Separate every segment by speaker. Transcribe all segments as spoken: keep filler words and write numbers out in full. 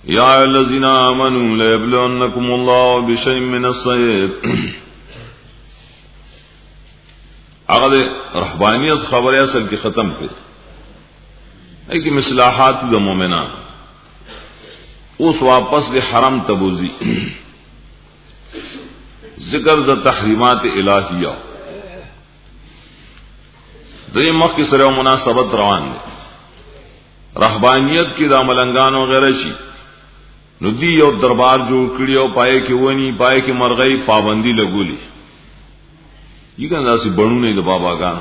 Speaker 1: یا الذین آمنوا لیبلونکم اللہ بشیء من الصید. اگر رہبانیت خبر اصل کی ختم کر ایک مصلاحات دا مومنان اس واپس دے حرم تبوزی ذکر دا تحریمات الہیہ دے مخ کی سرے مناسبت روان دے رہبانیت کی دا ملنگان وغیرہ چی ندی اور دربار جو کڑیو پائے کے ونی پائے کے مرغئی پابندی لگولی یہ کہنا سی بڑھو نہیں دا بابا گانا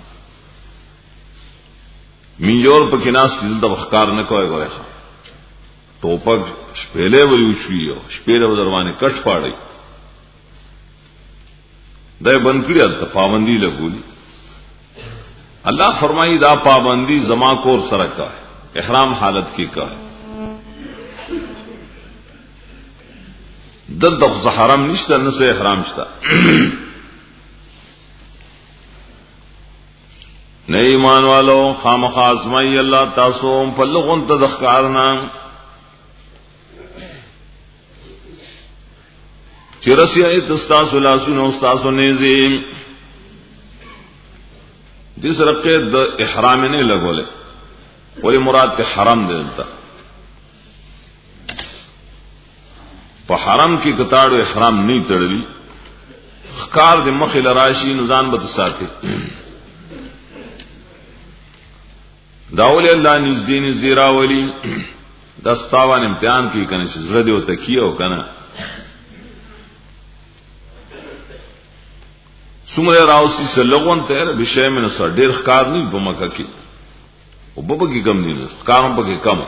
Speaker 1: منجور پا کناس تی دلتا بخکار نکوئے گوئے خواہ توپک شپیلے ولی اچھوئی ہو شپیلے و دروانے کٹ پاڑی دے بند کری تا پابندی لگولی. اللہ فرمائی دا پابندی زما کور سرک کا ہے احرام حالت کی کا ہے دل دخص حرام نشتا نسے احرام شتا نئے ایمان والو خام خاصمائی اللہ تاسوم پلغن تدخکارنا چرسی آئیت استاسو لاسون استاسو نیزیم جس رقے دا احرام نہیں لگو لے ولی مراد تے حرام دے دلتا پا حرام کی کتاڑو احرام نہیں تڑلی خکار دے مخل راشی نزان بتساتے داولی اللہ نزدین زیرا ولی دستاوان امتحان کی کنا چیز ردی و تکیہ ہو کنا سمرے راوسی سے لغون تیر بشے میں نصر دیر خکار نہیں پا مکہ کی وہ بابا کی کم نہیں نصر خکاروں پا کی کم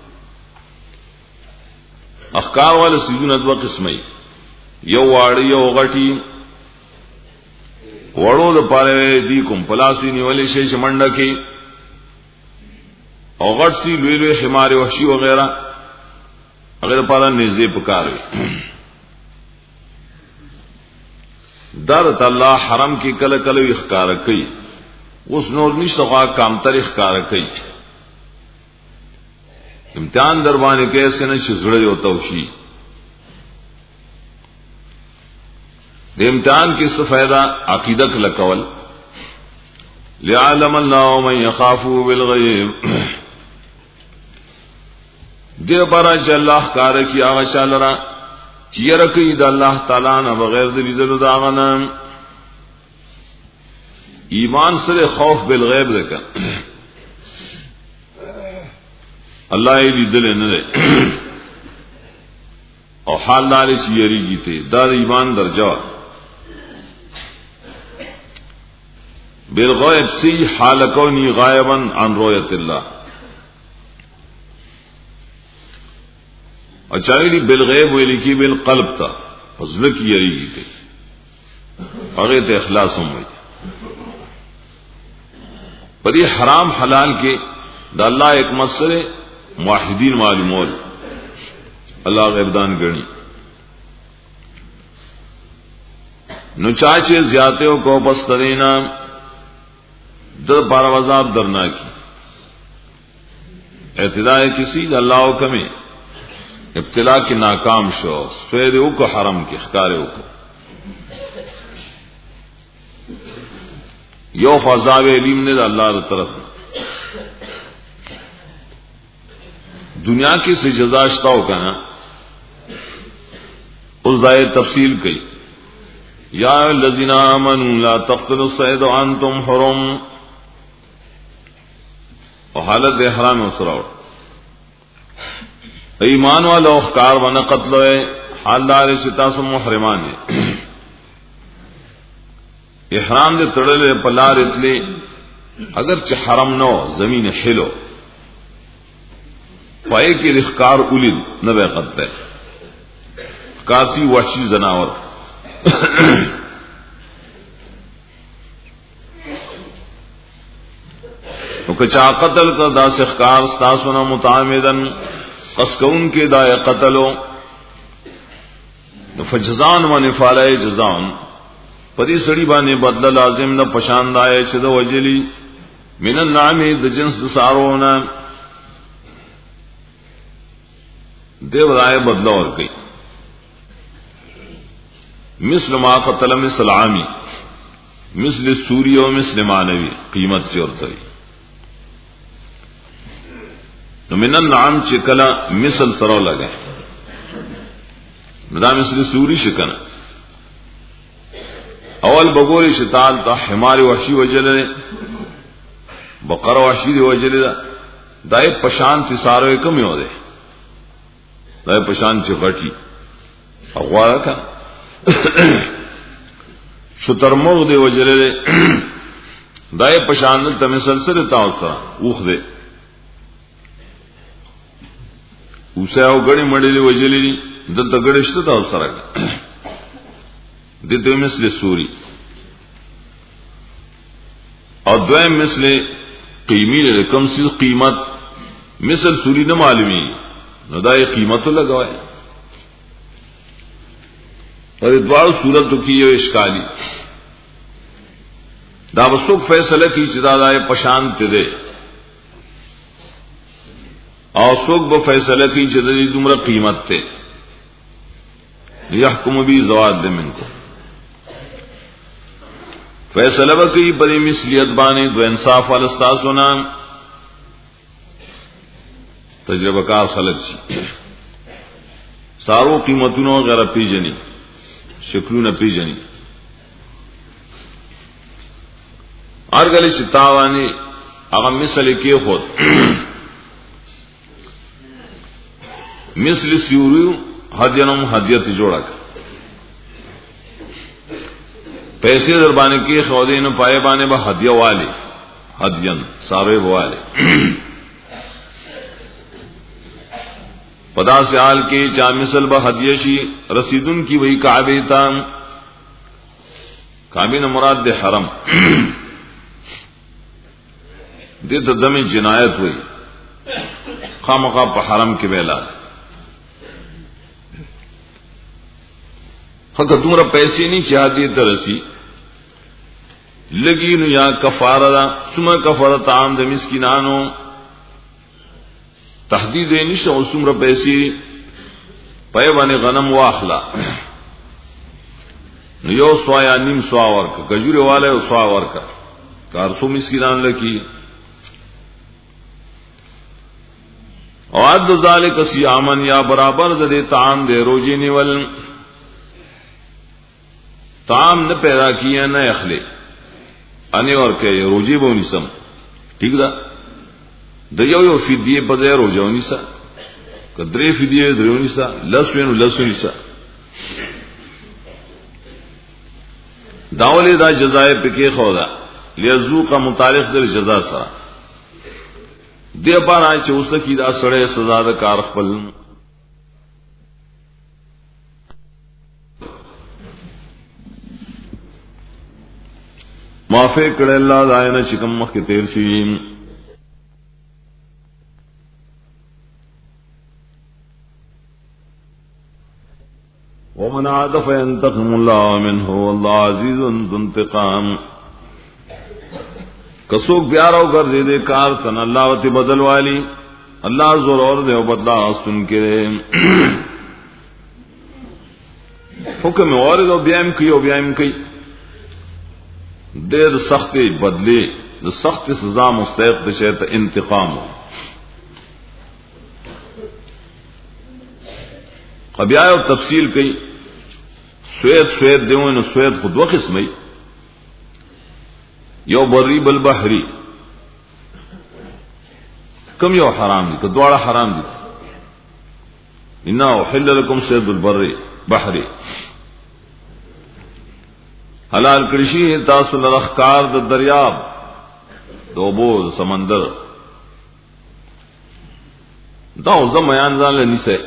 Speaker 1: اخکار والے سیدون ادوا قسمئی یو واڑی یو غٹی وڑو دا پارے دی کم پلاسی نیولی شیش منڈا کی او غٹ سی لوی لوی حمار وحشی وغیرہ اگر پارا نیزے پکاروی دارت اللہ حرم کی کل کلو اخکار کئی اس نور نشتقا کامتر اخکار کئی امتحان دربانے کیسے نشی زڑے ہوتا ہوشی دے امتحان کی سفیدہ عقیدت لکول لِعَلَمَ اللَّهُ مَنْ يَخَافُهُ بِالْغَيْبِ دے برا چا اللہ کار کی آغا چالرا چیرکی دا اللہ تعالیٰ نا بغیر دا بیدل دا آغانا ایمان سر خوف بالغیب دکا اللہ ای بیدل ندے اور حال داری چیری جیتے دار ایمان در جواب بالغیب سی حال کونی غائبا عن رویت اللہ اچھائی بالغیب وہ لکھی بالقلب تا فضل کی یری گی تھی اغیت اخلاص ہم ہوئی پر یہ حرام حلال کے دا اللہ ایک مسئلے موحدین معلومول اللہ غیبدان گرنی نچاچے زیادتوں کو پس کرینا در پارا وزاب درنا کی اعتداء کسی دا اللہ حکمے ابتلا کی ناکام شو سوید او کو حرم کی اخکار او کو یو فضاب علیم نے دا اللہ دا طرف دنیا کی سے جزاشتا ہو کنا اس دائے تفصیل کئی یا الذین آمنوا لا تقتلوا الصید وانتم حرم اور حالت احرام اسراؤ ایمان والا اخکار وانا قتل ہے حال دار ستاس محرمان ہے احرام دے تڑلے پلار اتلے اگر چھ حرم نو زمین حلو پائے کی رخکار اولید نبے قتل ہے کاسی وحشی زناور کچا قتل کا دا سخکار ستاسونا متعامدن قسکون کے دائے قتلو فجزان و نفالائے جزان پدی سڑی بانے بدل لازم نہ پشاند آئے چد وجلی من النعم د جنس دسارونا دیو رائے بدلا اور گئی مثل ما قتل مثل عامی مثل سوری و مثل مانوی قیمت سے اور تری من النعام چکلا مثل سرو لگے دا مثل سوری شکنا اول بگوری شتال تا حمار وحشی وجلے بقر وحشی دی وجلے دا دائے پشان تی ساروے کمی ہو دے دائے پشان چی غٹی اغوارا کا شترمغ دی وجلے دے دائے پشان دلتا مسلسل تاو سرا اوخ دے اسے او گڑی مڑی دی وجلے دی دلتا گڑشتا تاو سرا دیتے مثل سوری اور دویم مثل قیمی لے کم سی قیمت مثل سوری نہ معلومی نہ دا یہ قیمت تو لگوائے اور ادوار صورت کی یہ اشکالی دا بسوک فیصلہ کی چدا دا پشان تے دے اور سوک ب فیصلہ کی چدا دی دمرا قیمت تے یحکم بھی زواد دے من کو فیصلہ بکی بری مثلیت بانے دو انصاف والستاس ہونا تجربہ کار خلق چی سارو قیمتونو غیر پی جنی شکلون پی جنی ارگلی چتاوانی اغا مثل کی خود مثل سیوریو حدینم حدیت جوڑا کر پیسے دربانے کی خودین پائے بانے با ہدیہ والے ہدین سارے والے پدا سے حال کی چا مثل با ہدیشی رسیدن کی وہی کعبے تا کعبے نے مراد دے حرم دے تو دم جنایت ہوئی خامخا پا حرم کے بیلا حق تمہارا پیسے نہیں چاہتی تو رسی لگی نو یا کفارہ دا سمہ کفارہ تعام دا مسکنانو تحدید نشتا و سمرا پیسی پیوانی غنم واخلا نو یو سوا یا نیم سوا ورکا کجوری والا یو سوا ورکا کارسو مسکنان لکی وعد ذالک سیامن یا برابر دا دے تعام دے روجی نیول تعام نہ پیدا کیا نہ اخلے انے اور کہ روجی بونی سم ٹھیک دا دیو یو فدیه پدے روجونی سا کدری فدیه درونی سا لسوینو لسونی سا داولی دا جزائے پکے خدا لیذوق متعلق در جزا سرا دے پارا چوسکی دا سڑے سزا دا کار خپل معافی کرے اللہ دائنا چکم مخ کے تیر شیم ومن عاد فینتقم اللہ منہ واللہ عزیز ذو انتقام کسوک بیارو کر دے دے کار تن اللہ وتی بدل والی اللہ زور اور دے و بدلا سن کے حکم وارد و بیام کی و بیام کی دیر سخت بدلے سخت سزا مستحق شیط انتقام ہو قبیائے اور تفصیل کئی سوید سوید دیوئن سوید خود و قسمی یو بری بل بحری کم یو حرام دی کدوارا حرام دی انا احل لکم سید البری بحری حلال کرشی تاسو لرخکار د دریاب دوبو سمندر دا زمیان ځان لنیسه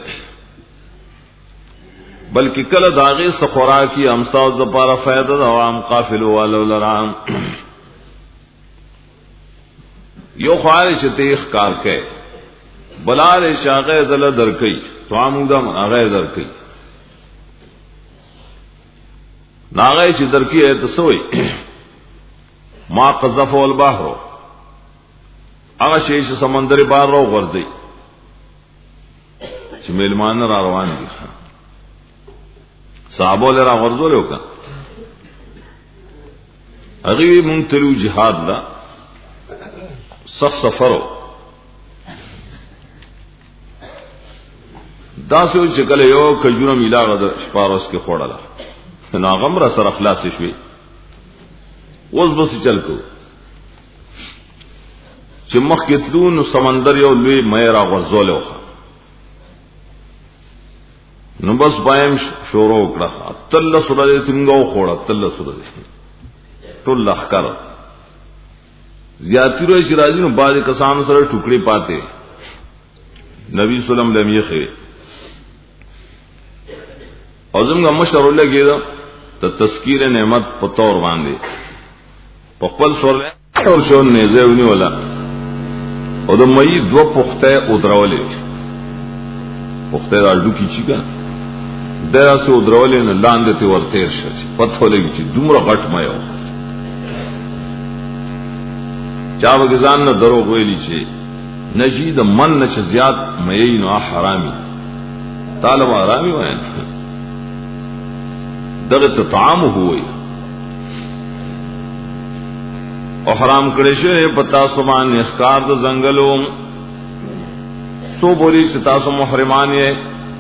Speaker 1: بلکہ کل داغی سخورا کی امساو زپارا فیدہ دا وام قافلو والو لرام یو خواہش تیخ کار کے بلال شاغی دل درکی تو عمودم اغی درکی ناغی چی درکی ہے تسوئی ما قذف والبحرو اغا شیش سمندر بار رو غرزی چې میلمان را روان دي صحابه لرا ورزول وکړه هغه مونږ تلو jihad لا سخت سفرو دا سو چې کله یو کجوره میلا غد شپاروس کې خوړله ناغم را سره خلاص شوي اوس بس چل کو چې مخ کې تلو نو سمندر یو لوی مې را ورزول وکړه نو بس بایم شروع کړه تل سورې څنګه خوړه تل سورې ټول لخر زیاتی روی شرازی نو بعض کسانو سره ټوکړي پاته نبی صلی الله علیه وسلم یې اعظم کا مشر لګیدا ته تذکیر نعمت په تور باندې په خپل سور اور شو نه زېونی ولا او د مې دو پخته او درولې پخته راځو کی چی کا دراسه او درولې نه لاندې ته ورته شي پته لګی چې دومره غټ مې و چا وګزان نه درو ویلی چې نجید من نش زیات مې نو حرامي طالب حرامي وای دغه طعام هوې او حرام کړي شه پتا سمان اخکار د زنګلو سو بولی چې تاسو محرمان یې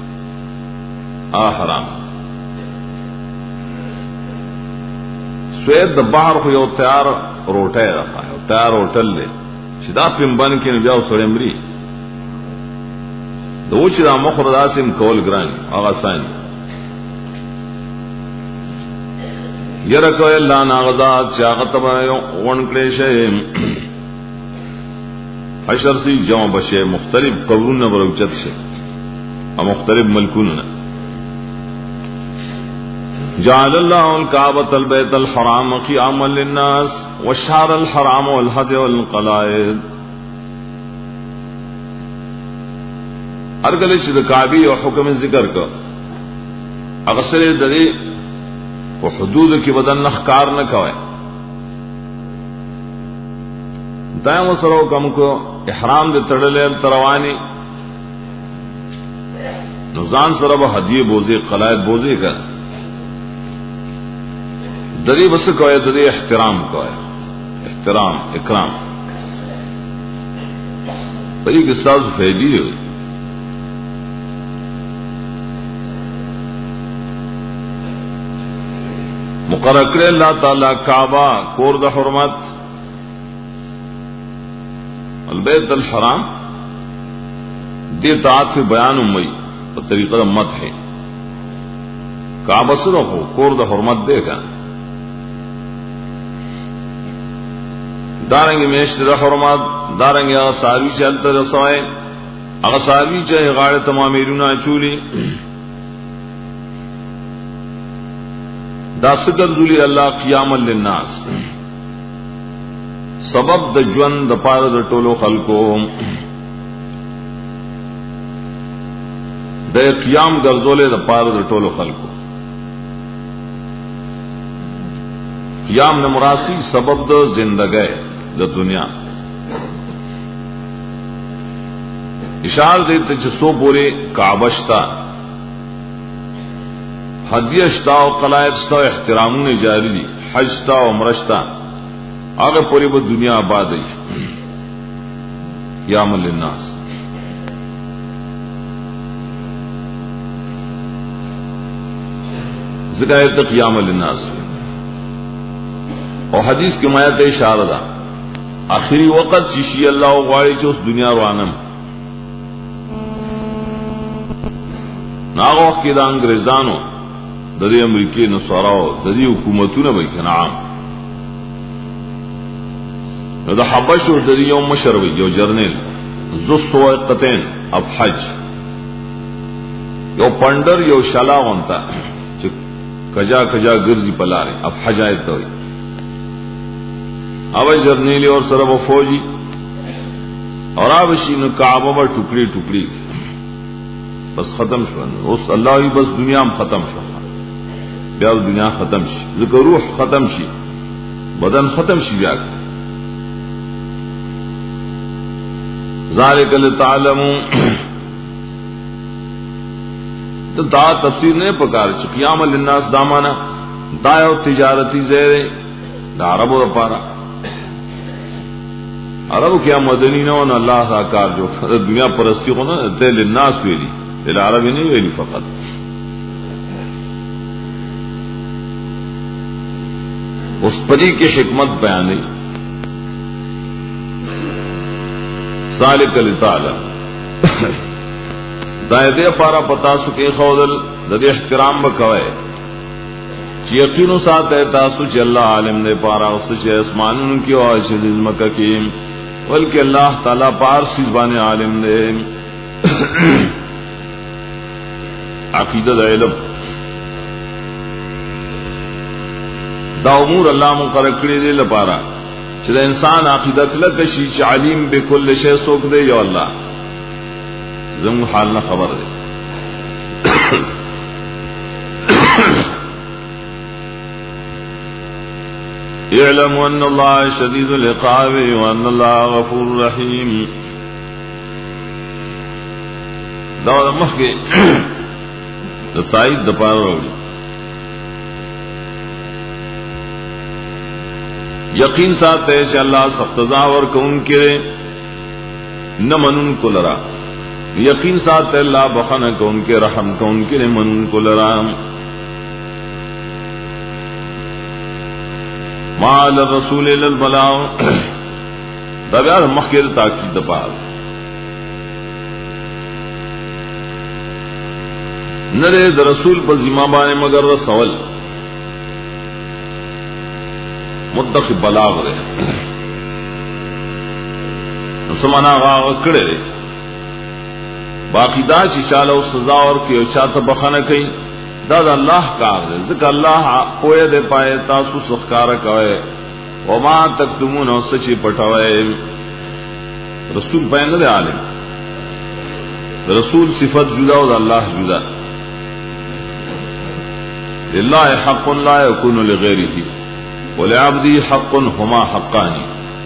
Speaker 1: ا حرام سوید د بحر خو یو تیار روټه راځه تیار ہوٹل دے شدا پمبان کې نه بیا سره مري دو چې دا مخر داسم کول ګران هغه سان یره کوي الله ناغذا چې هغه تبه ون کړي شي حشر سي جمع بشه مختلف قبرونه ورچت شي او مختلف ملکونه جعل الله الكعبة البيت الحرام قياما للناس والشهر الحرام والهدي والقلائد ارګل چې د کعبه او حکم ذکر کو اغسل د دې په حدود کې بدن نخکار نه کوي دایم سره کوم کو احرام دې تړلې تروانی نو ځان سره به هدیه بوزي قلائد بوزي کا ددی بس کوئی ددی احترام کوئی احترام اکرام بڑی قصاص فیلی ہوئی مقرر کرے اللہ تعالی کعبہ کور د حرمت البیت الحرام دی طاعت سے بیان امی پر طریقہ مت ہے کعبہ سے رکھو کور د حرمت دے گا دارنگی میشت دا حرمات دارنگی اغا ساروی چلتا رسوائے اغا ساروی چاہے غاڑ تمامیرونا چولی دا سکر دولی اللہ قیاما للناس سبب دا جون دا پار دا ٹولو خلقو دا قیام گرزولے دا پار دا ٹولو خلقو قیام نمراسی سبب دا زندگے د دنیا اشار دیتے چې سو پورے کعبشتا هدیشتا او قلائدشتا او احترامونه جاری دي حجتا او عمرشتا هغه پوری په دنیا آباد دي قیام للناس زګایت قیام للناس او حدیث کې ما ته اشاره ده آخری وقت شیشی اللہ غواړي چې اوس دنیا روانم ناغه وخت کې د انګريزانو د دې امریکای نصاراو د دې حکومتونو به کنعام نو د حبشو د دې یو مشروي یو جرنیل زو سوقتين اب حج یو پندر یو شلا وانتا چې کجا کجا ګرځي پلاره اب حجایت وي او جرنیلی اور سره و فوجی اور آبشی نو کعبہ با ٹکڑی ٹکڑی بس ختم شو اس اللہ ہی بس دنیا میں ختم شو بیا دنیا ختم شي ذکر روح ختم شي بدن ختم شي بیا ذالک لتعلموا تو دا تفسیر نے پکار چ قیام للناس دامانا دا یو تجارتی زیر دا عربو دا پارا عربو کیا مدنی نہ ہونا اللہ کا کار جو دنیا پرستی کو نا تے للناس ویلی تے عربی نہیں ویلی فقط اس پری کی حکمت بیانی ذالک لتعلم دائدے پارا پتا سکے خودل ددی احترام بکوئے چی یقینو ساتھ ہے تاسو چی اللہ عالم دے پارا اس چی اسمانن کی وعش دزمکہ کی بلکہ اللہ تعالیٰ پار سیزبان عالم دے عقیدہ دا علم دا امور اللہ مقرر کری دے لپارا چی دا انسان عقیدہ کلکشی چی علیم بکل شے سوک دے یا اللہ زمون حال نہ خبر دے اعلم ان اللہ شدید العقاب وان اللہ غفور رحیم دا مخ کے تائید دپار روڑی یقین ساتھ ہے کہ اللہ سخت زاور کون کرے نہ منن کو لرا یقین ساتھ اللہ بخن کو ان کے رحم کو ان کے من کو لرام مال الرسول البلاغ دا مخیر تاکید پال نرے دا رسول پر ذمہ بانے مگر رسول متقی بلاغ رہے سمانا غاغ کڑے رہے باقی دا چی چالا و سزا اور کی چاہتا بخانہ کئی دا دا اللہ کار دے ذکر اللہ پوئے دے پائے تاسو سخکارہ کوئے وما تکتمون و سچی پٹھوئے رسول پہنے دے عالم رسول صفت جدا و دا اللہ جدا للہ حق لا یکون لغیری تھی ولعبدی حق ہما حقانی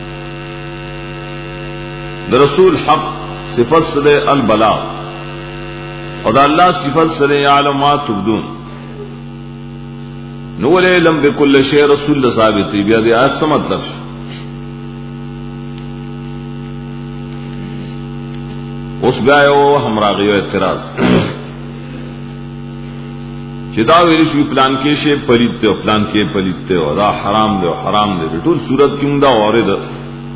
Speaker 1: دا رسول حق صفت سدے البلاغ اور اللہ صفت سدے یعلم ما تبدون نول علم بكل شيء رسول ثابت بیا دی آیت سے مطلب اس بیا او ہمراغی و اعتراض چدا ویلی شوی پلان کے شے پلیت تے پلان کے پلیت تے او دا حرام دے حرام دے ټول صورت کیوں دا اورے دا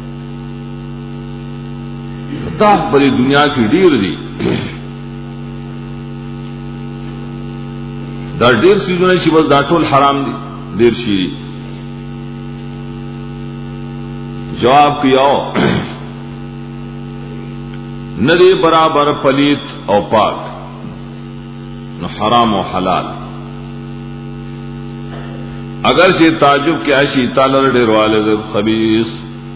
Speaker 1: دا بری دنیا کی ډیر دی دا ډیر سيزونه چې بس دا ټول حرام دي ډیر شي جواب کیاو ندی برابر پلیت او پاک نو حرام و حلال اگر سے تعجب کیا شی تعالی ډیر والد خبيث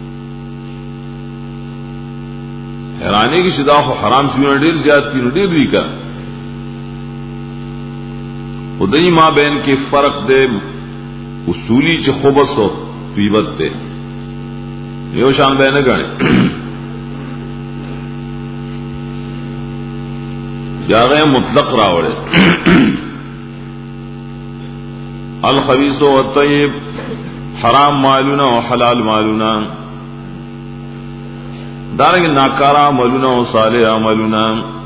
Speaker 1: حیرانی کی شدا خو حرام سیونه ډیر زیات دي ډیر دی کا خدای ما بین کے فرق دے اصولی چ خبث و طیبت دے یو شان بین گنے یا غیر مطلق راوڑے الخبیث و الطیب حرام مالونا و حلال مالونا دارنگے ناکارا مالونا و صالح عملونا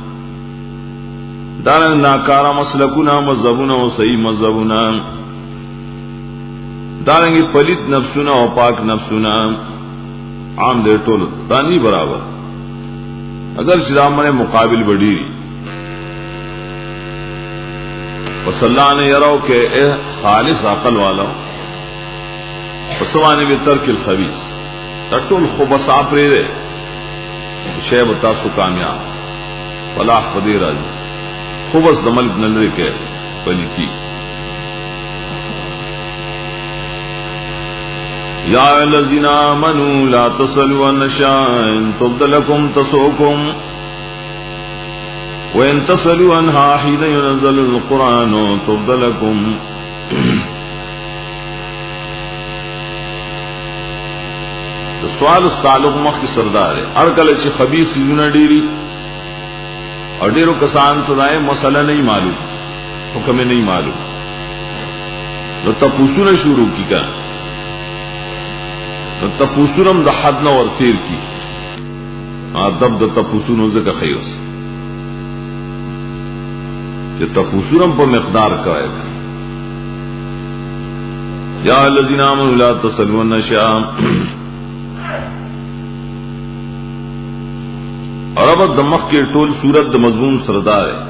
Speaker 1: دارنگے ناکارا مسلکونا مذہبونا و صحیح مذہبونا دارنگے پلیت نفسونا و پاک نفسونا عام دے ٹول دانی برابر اگر شرام نے مقابل بڑی بس اللہ نے یرو کہ اے خالص عقل والا بسوانے بھی ترک الخبیث تٹول خبث آپرے دے شیب تاسو کامیاب فلاح پدی راجی خبث دمل نلرے کے پلیتی یا الذین آمنوا لا تصلوا النشاء تبد لكم تسؤكم وإن تصلوا عنها حين ينزل القرآن تبد لكم سوال تعلق مخ کی سردار ہے ہر کل چی خبیث چیزوں ڈیری اور ڈیرو کسان سدائے مسئلہ نہیں معلوم حکم نہیں معلوم نو تپوسونه شروع کی کا نو تپوسونم د حد نه ور تیر کی ادب د تپوسونو زکه خیوس چې تپوسونم په مقدار کوي یا الذین آمنوا لا تسلوا النشاء عربت د مخ کې ټول صورت د مضمون سردار ہے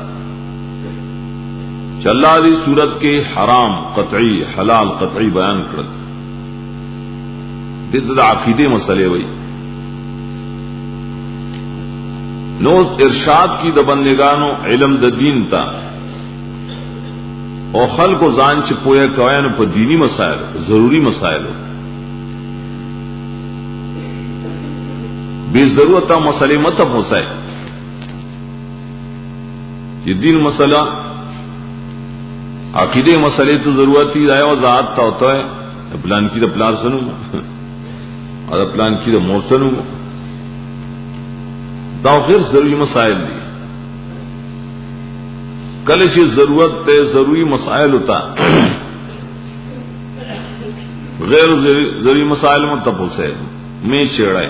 Speaker 1: چې الله دې صورت کې حرام قطعی حلال قطعی بیان کړل د عقیده مسئلے وای نو ارشاد کی د بندگانو علم د دین تا او خلق و ځان چې پوهه کوي نو په دینی مسائل ضروری مسائل بے ضرورت مسئلے مت پوسای یہ دین مسئلہ عقیدے مسئلے تو ضرورت ہی رائے اور ذات تا ہوتا ہے پلان کی تو پلان سنوں اور پلان کی تو مور سنوں غیر ضروری مسائل دی کل چیز ضرورت تے ضروری مسائل ہوتا غیر ضروری مسائل میں تپو سے میں چڑھائے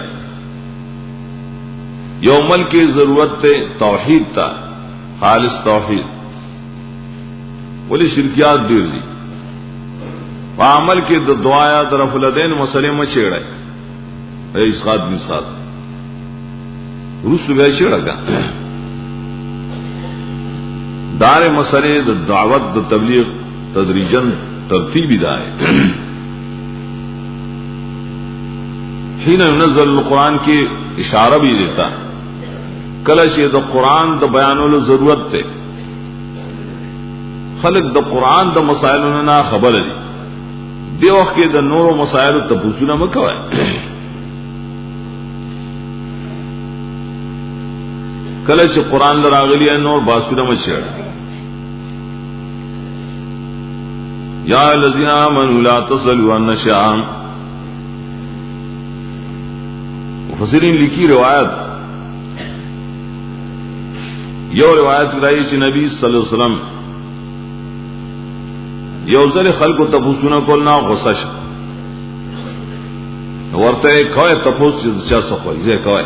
Speaker 1: یومل کی ضرورت تے توحید تا خالص توحید بولی شرکیات دیر دی عمل کے دعایا طرف الدین مسئلے میں چھیڑا ہے اسقاط مسقاط روس بیا چھیڑا گا دار مسئلے دعوت د تبلیغ تدریجن ترتیبی دائے حين ينزل القرآن کی اشارہ بھی دیتا کلش د قرآن د بیانولو ضرورت تے خلق د قرآن د مسائلونو نه خبر دي دی وخت کې د نورو مسائلو تپوسونه مکوای کله چې قرآن لراغلی نور باسونه مچړ یا الذین آمنوا لا تصلوا النشاء مفسرین لیکي روایت یو روایت راځي چې نبی صلی الله علیه وسلم یوزل خلق و تپوسونه کول نه غصه شو ورته کوي تپوس چې چا څه کوي زه کوي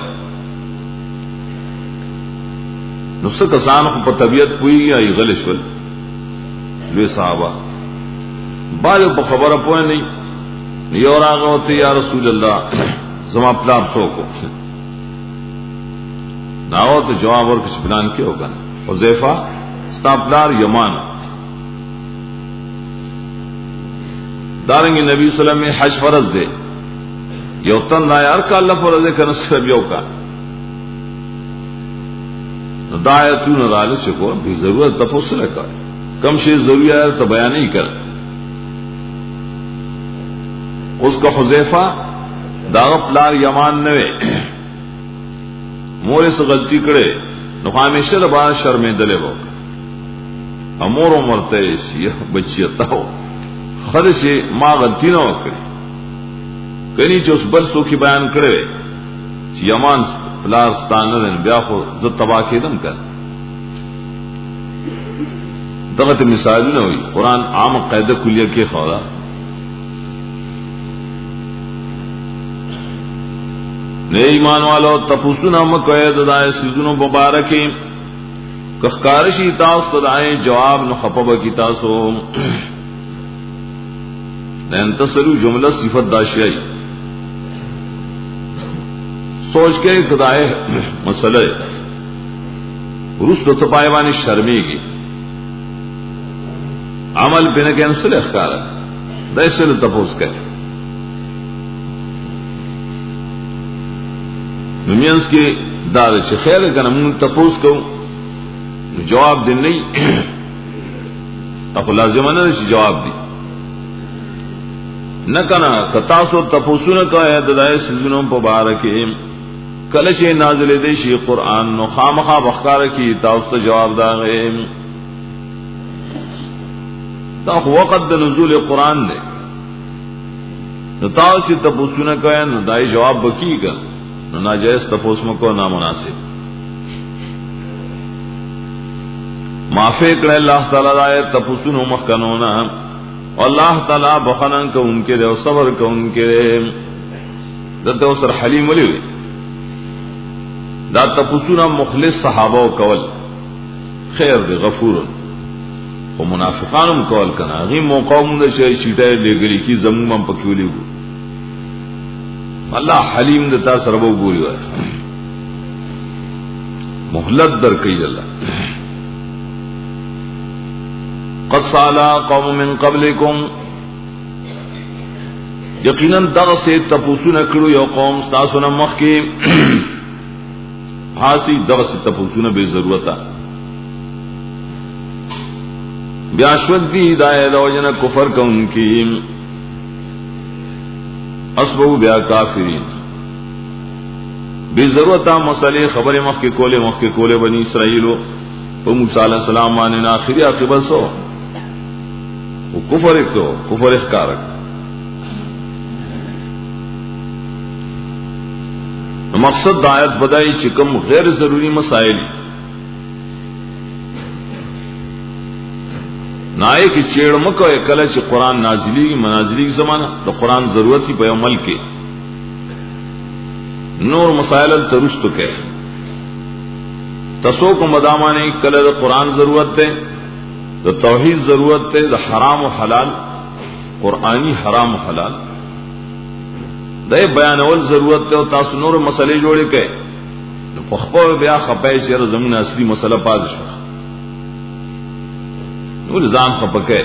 Speaker 1: نو څه کسان په طبيعت کوي یا غلش ول لوی صحابه باندې په خبره پوه نه یو راغو ته یا رسول الله زما پلان سو کو ناو ته جواب ورکړ پلان کې وکړ حذیفه ستا پلان یمان دارنگی نبی صلی اللہ علیہ وسلم حج فرض دے یو تن دایار کا اللہ فرض دے کنس بیو کا دایتو نرالو چکو بھی ضرورت تفصیل کا کم شی ضروری ہے تو بیان نہیں کر اس کا حذیفہ داغ پلار یمان نوے مورے سے غلطی کرے نو ہمیشہ بار شرمیں دلے وہ امور مرتے بچیتا ہو خدش ما غلطی نہ وکړي کني چې اوس بل څوک بیان کړي چې یمان پلار ستانه بیا خو د تبا کېدم کړ دغه مثالونه وي قرآن عام قاعده کلیه کې خورا نه ایمان والو تپوسونه مکه د دای سيزونو مبارکي کخکارشی تاسو تدای جواب نو خپبه کی تاسو لن تصلو جملہ صفت داشیائی سوچ کے خدائے مسئلہ رس تو تپائیوانی شرمی کی عمل بنا کے انسل اخکار دیسے تپوس کے نمینس کی دار چھ خیر کنا من تپوس کو جواب دن نہیں اخو لازمانہ چھ جواب دی نہ کنا کتاسو تپوسونه کوي د دای سيزونو په باره کې کله چې نازل دي شي قران نو خامخا بخکار کی تاسو جواب داغه دا وخت د نزول قران دی نو تاسو تپوسونه کوي نو دای جواب بکیږي نو ناجائز تپوس مکو نامناسب معافی کړه الله تعالی دای تپوسونو مخکنونا الله تعالی بخنن کو انکه دے او صبر کو انکه دته اوسر حلیم ولي دا تپوسونه مخلص صحابه کول خیر دی غفور او منافقانم کول کنا غي موقوم د شي شیټه لګري کی زموم پکولي الله حلیم د تاسو سره وګوري وای مهلت در کوي الله قد سالا قوم من قبلكم یقینا دغه سے تپوسونه کړو یو قوم تاسو نه مخ کې حاسی دغه سے تپوسونه به ضرورت بیا شود دی ہدایت او جن کفر کوونکی اسبو بیا کافرین بے ضرورت مسئلے خبر مخ کے کولے مخ کے کولے بنی اسرائیلو او موسی علیہ السلام باندې اخری عاقبت سو او کفر کو کفر اخکار مقصد آیت بدائی چکم غیر ضروری مسائل نائے کی چیڑ مکو کله چې قرآن نازلی منازلی کی زمانہ تو قرآن ضرورت ہی پہ عمل کے نور مسائل ترست کے تسو کو مدامانے کله د قرآن ضرورت ہے د توحید ضرورت ہے د حرام و حلال قرآنی حرام و حلال دے بیان اول ضرورت ہے تاسو نور مسئلے جوڑے کے پخپو بیا خپای شر زمون اصلی مسئلہ پاز شو نور ځان خپکه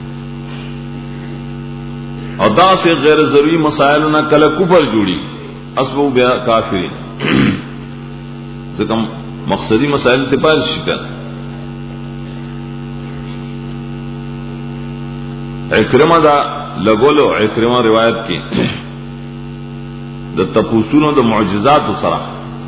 Speaker 1: او دا سے غیر ضروری مسائل نہ کله کفر جوڑی اسبو بیا کافرین ځکه مقصدی مسائل ته پاز شکل اکرمہ دا لګولو اکرمہ روایت کی د تپوسونو د معجزات سره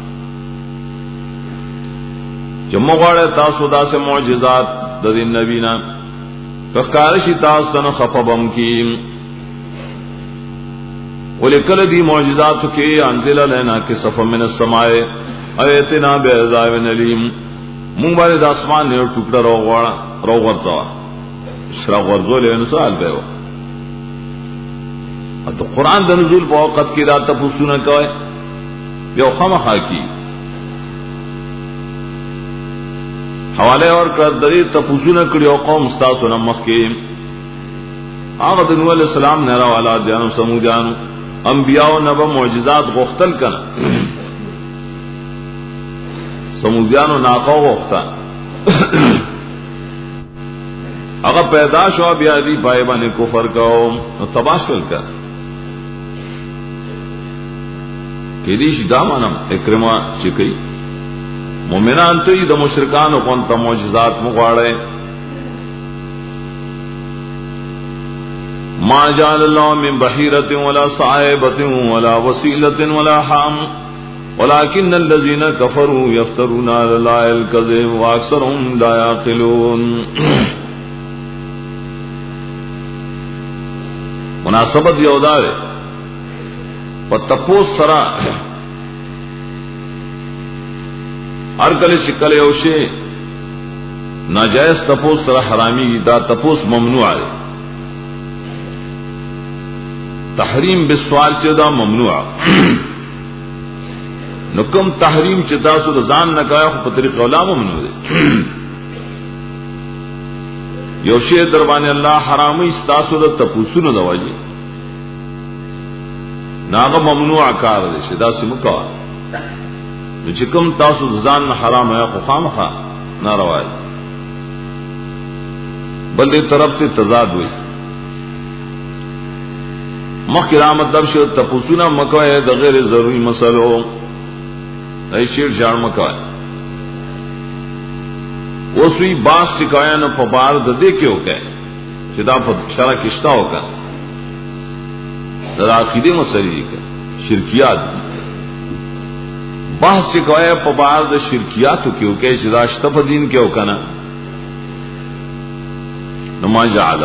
Speaker 1: چې موږ تاسو داسې معجزات د دین نبینا فقارشی تاسو نه خفبم کی ولکل دی معجزات کې انزل لنا کې صف من السماء ایتنا بعذاب الیم مونږ باندې د اسمان نه ټوکړه راوغړا راوغړا شرا ورزول نو سوال به و تو قرآن د نزول په وخت کې دا تپوسونه کوي یو خامخا کی حواله اور کړه د دې تپوسونه کړي او قوم تاسو نه مخ کې هغه د نوح علیہ السلام نه را والا جانو سمودانو انبیاء او نبو معجزات غختل کړه سمودانو ناقو غختا هغه پیدا شو بیا دی پای باندې کفر کاو نو تباشل کړه کې دې شي دا مانم اکرما چې کوي مومنان ته د مشرکان او کوم معجزات مغواړي ما جعل الله من بحيرة ولا صائبة ولا وسيلة ولا حام ولكن الذين كفروا يفترون على الله الكذب واكثرهم لا يعقلون مناسبت یودا ہے و تپوس سرا ہر کل شکل اوشے ناجائز تپوس سرا حرامی دا تپوس ممنوع ہے تحریم بسوال چدا ممنوع نکم تحریم چدا سو رضان نکایا خو پطریق اولا ممنوع ہے یوشے دربان اللہ حرامی استاسو دا تپوسو نہ دواجی ناغ ممنوع کار دے شدا سمکا چکم تاسو زان حرام ہے خو خامخا نہ روای بلدے طرف سے تضاد ہوئی مخ مطلب شو تپوسو نہ مکوئے دا غیر ضروری مسئلو ای شیر جان مکوئے وہ سوئی باس ٹکایا نہ پبار دے کیوں کہ چدا شرع کشتا ہو کر ذرا عقیدے مسئلے کا شرکیات باس ٹکایا پبار د شرکیات کیوں کہ چدا اشتف دین کیوں کنا نما جعلا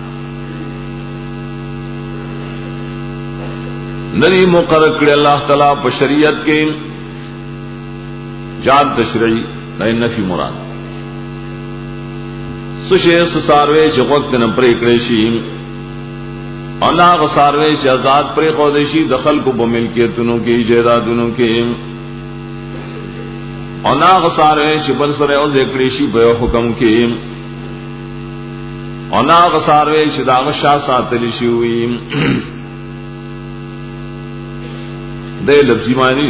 Speaker 1: نری مقرر کړي الله تعالی په شریعت کې جاد تشریعی نه نفی مراد سشے ساروے چې وخت نه پرې کړی شي انا غساروے چې آزاد پرې خو شي د خلکو په ملکیتونو کې جایدادونو کې انا غساروے چې بل سره او ذکر شي په حکم کې انا غساروے چې دا غشا ساتل شي وي د لفظي معنی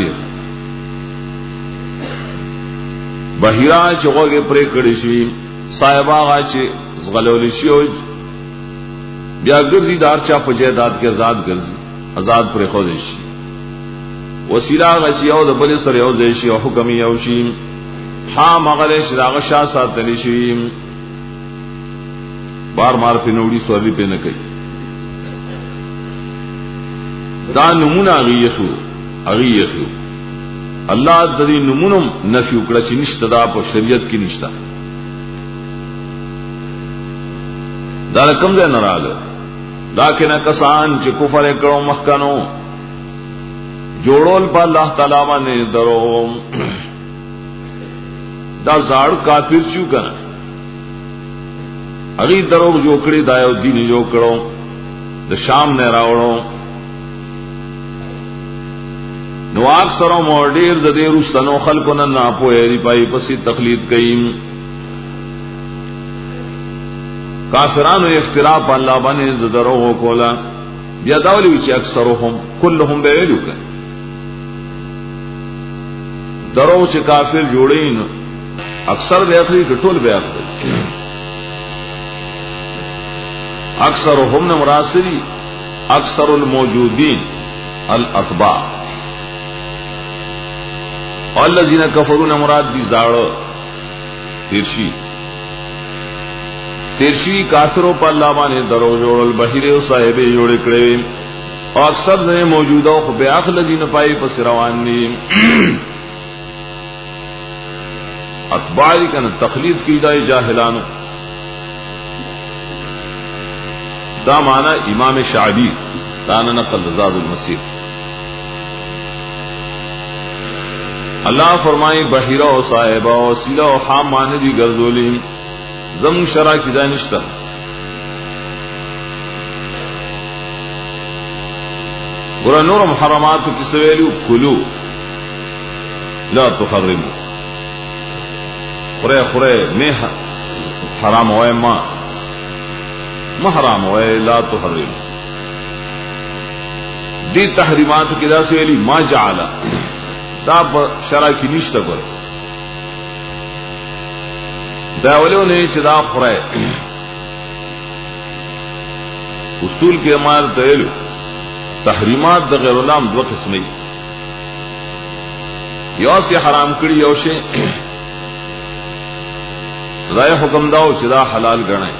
Speaker 1: بهیرا چې وګه پرې کړی شي صاحبہ چې غلول شي او بیا ګرځي دار چا په جیداد کې آزاد ګرځي آزاد پر خو دي شي وسیله غشي او د بل سره یو ځای شي او حکم یو شي ها مغله شراغ شاه ساتلی شي بار مار په نوړي سوري په نه کوي دا نمونه غيخو غيخو الله د دې نمونه نفي وکړه چې نشته دا په شریعت کې نشته دا کوم ځای نه راغله لکه کسان چې کفر کړو مخکنو جوړول په الله تعالی باندې درو دا زړ کافر شو کنه اغي درو جوړکړي دایو دین جوړ کړو د شام نه راوړو نو اکثر موډیر د دې رسنو خلکو نه ناپوهې دی پای پسې تقلید کین کافرانو افتراء په الله باندې درو کولا بیا داولی چې اکثرهم كلهم بیلو ک درو چې کافر جوړین اکثر به اخري ټول به اخري اکثرهم مراسلی اکثر الموجودین الاتباع الذين كفروا مراد دي زاړه تیرشي تیرشي کافرو په الله باندې درو جوړل بهیره او صاحب جوړ کړي او اکثر نه موجوده او خو به اخل دي نه پای پس روان دي اتباع کنه تقلید کیدای جاهلانو دا معنی امام شعبی دا نقل زاد المسیر اللہ فرمائی بحیرہ و صاحبہ و وسیلہ و حام معنی دی گردولیم زم شرع کی دانشتہ گرہ نور محرمات کی سویلو کلو لا تحرمو خورے خورے میں حرام ہوئے ما ما حرام ہوئے لا تحرمو دی تحریمات کی دا سویلی ما جعلا دا شرع کی نشتا گر دا ولیو نہیں چی دا خورے اصول کے امار تیلو تحریمات دا غیر اللہ دو قسمی یو سی حرام کری یو شے دا حکم داو چی دا حلال گرنے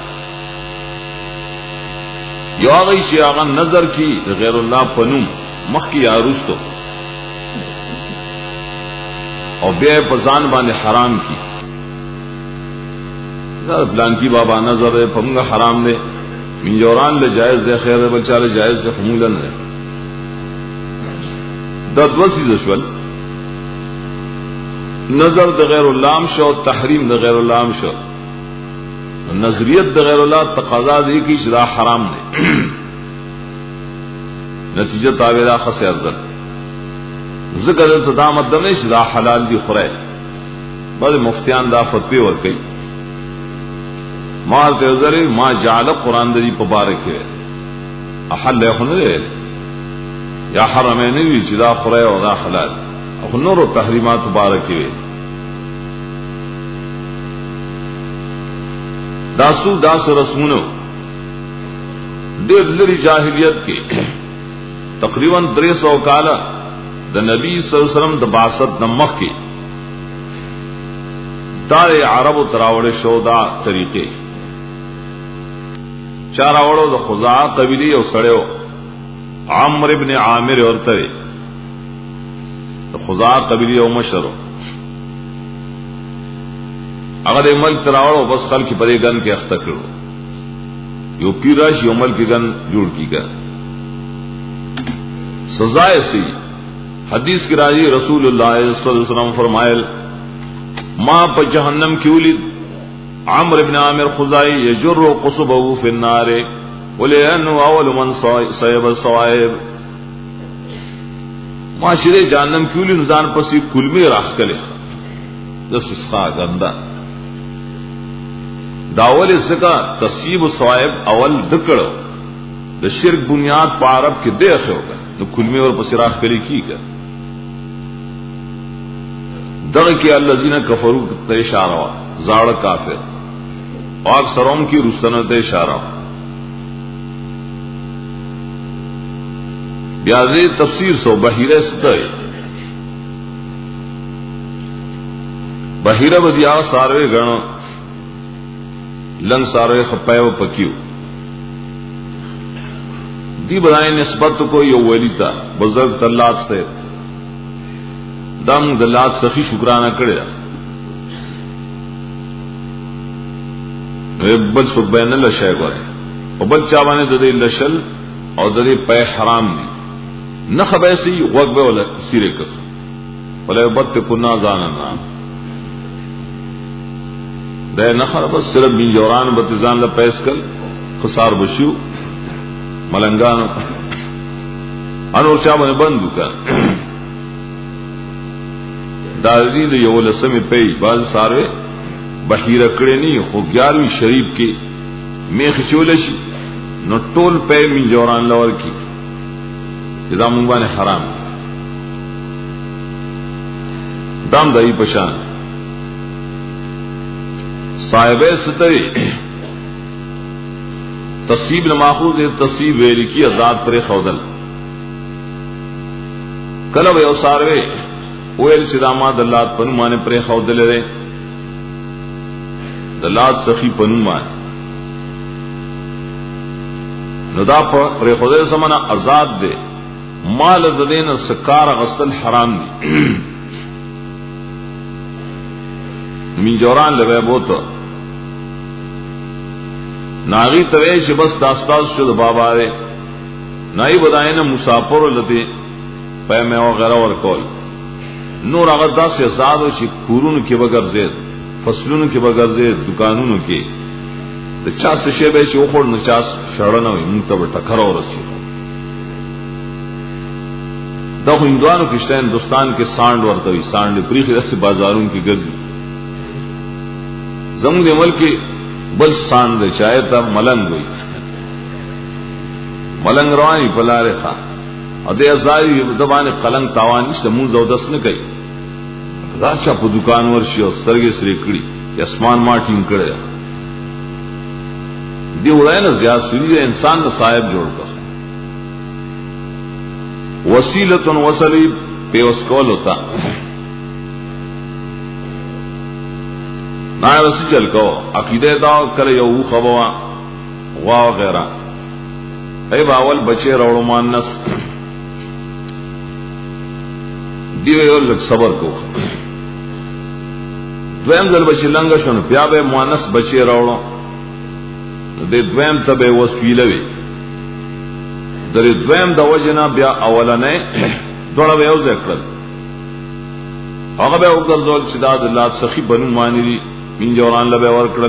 Speaker 1: یو آغای چی آغا نظر کی غیر اللہ پنوم مخ کی آروستو اور بے پزان باندې حرام کی بلانکی بابا نظر ہے پمگا حرام دے منجوران لے جائز دے خیر دے بلچہ لے جائز دے خمولن دے دا دوسی دشول نظر دا غیر اللہم شو تحریم دا غیر اللہم شو نظریت دا غیر اللہ تقاضا دے کی شدا حرام دے نتیجہ تاویدہ خسی ارزل ذکر دا مطلب نہیں چې دا حلال دی خورای بعض مفتیان دا فتوی ورکي ما ته وزري ما جعل قران دی په بارک احل يخنه یا حرمین دی چې دا خورای او دا حلال او نور تحریمات مبارک وي داسو داس رسمونو ډېر لري جاهلیت کې تقریبا درې سو کاله د نبی صلی اللہ علیہ وسلم د بعثت نمخ کی دار عرب تراوڑ شودا طریقے چاراوڑو د خزاع قبیلی او سړیو عمرو ابن عامر ورته د خزاع قبیلی او مشر هغه د ملک تراوڑو بس خلک پرې ګن کې اخته کړو یو پیراش یو ملک ګن جوړ کیګا سزا سی حدیث کی راضی رسول اللہ صلی اللہ علیہ وسلم فرمائل ما پا جہنم کی ولید عمرو بن عامر خزاعی یجر قصبه فی النار ولانه اول من صیب الصوائب معاشره جہنم کیولی نزان پسی کلمی راخ کلی دس اسخا گندا داول اسکا تصیب الصوائب اول دکڑو د شرک بنیاد پا عرب کے دیکھ ہوگا نو کلمی اور پسی راخ کلی کی گا دغ کی الذین کفروا تے اشارہ زاڑ کافر اور اکثروں کی رستنت اشارہ بیازی تفسیر سو بحیرہ ستائے بحیرہ بدیا ساروے گن لنگ ساروے خپایو پکیو دی بدائیں نسبت کو یو ولی تا بزرگ تلات سے دم دلات سخی شکرانہ کڑے بل سو بین لشے گورے او بل چاوانے ددے لشل او ددے پے حرام دی نخ بیسی وقبے ولا سیرے کس ولا بت کنا زاننا دے نخر بس صرف بن جوران بتزان ل پیس کل خسار بشو ملنگانو انور چاوانے بندو کا دادی دے یو لسمی پی باز ساروے بحیرہ کڑے نہیں خو گیارہویں شریف کی میخ چولشی نو ٹول پے من جوران لور کی دا منگوان حرام دام دائی پشان صاحب ستری تصیب نماخوز دے تصیب ویلی کی ازاد پر خودل کلو یو ساروے ویل چداما دلات پنو مانے پر خودل رے دلات سخی پنو مانے ندا پر خودل سمانا ازاد دے مال ددین سکار غسل حرام دی من جوران لبے بوتا ناغی تویش بس داستاز شد بابا رے نائی بدائینا مسافر لتے پیمے وغیرہ ورکول نور اغدا سے ازادو چی کورون کی بگر زید فصلون کی بگر زید دکانون کی چاس شیبے چی اخوڑ نچاس شرنوی منتبر ٹکرو رسی دا ہندوانو کشتا ہندوستان کے سانڈ ورتوی سانڈ پریخی رست بازاروں کی گردی زمون دے ملکی بل سانڈ دے چاہے تا ملنگ ہوئی ملنگ روانی پلارے خواہ اور دے ازاری دبانے قلنگ تاوانیش دا مون زودست نکئی داشا پا دکان ورشی اور سترگی سری کڑی اسمان مارٹین کڑے دی اڑائے نا زیاد سوری دے انسان دا صاحب جوڑ کر وسیلتن وصلی پیوس کول ہوتا نائے وسی چل کو عقیدہ داو کرے یو خبوا وا وغیرہ اے باول بچے روڑو مانس دیوے یو لگ صبر کو دویم دل بچی لنگا شن پیا بے مانس بچے روڑو دے دویم تبے وسیلوی در دویم دا وجنا بیا اولنے دوڑا بے اوزے کرد آگا بے اوگر دول چداد اللہ سخی بنو مانی دی من جوران لبے ورکرل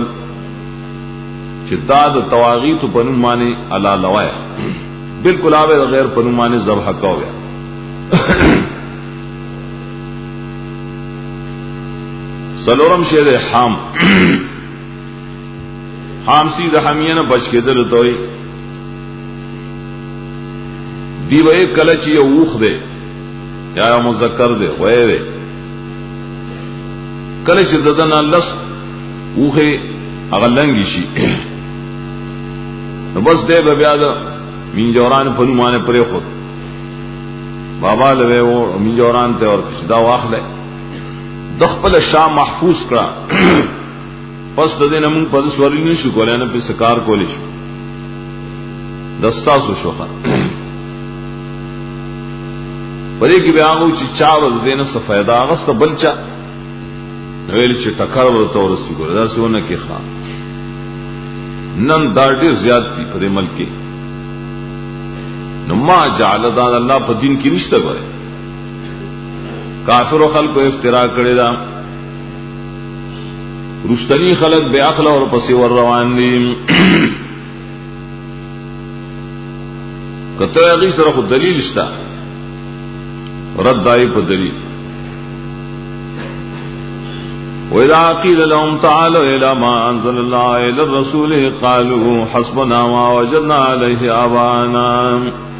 Speaker 1: چداد تواغیت بنو مانی علا لوایا بالکل آبے غیر بنو مانی زبح کاو گیا سلورم شیر حام حام سی دا حمینا بچ کے دل توئی دیو ایک کلچ یہ اوخ دے یا مذکر دے غیر دے کلچ ددنا لس اوخے اغلنگی شی بس دے بیاد من جوران پنو مانے پرے خود بابا لوے وہ من جوران تے اور کچھ دا واخ لے دخپل شام محفوظ کرا پس ددے نمون پدس وری نشو کولے نا پی سکار کولی شو دستا سو شوخا پدې کې بیا هغه چې چا ور دینه سفیدا هغه بلچا ویل چې ټکر ورته ورسی ګور دا سونه کې ښا نن دا ډېر زیات دي په ملک کې نو ما جعل دا الله په دین کې نشته ګوره کافر خلکو افترا کړی دا رستنی خلق بے عقل اور پسی ور روان دی کته هغه سره خو دلیل شته رد دای په دلیل وإذا قيل لهم تعالوا إلى ما أنزل الله إلى الرسول قالوا حسبنا ما وجدنا عليه آباءنا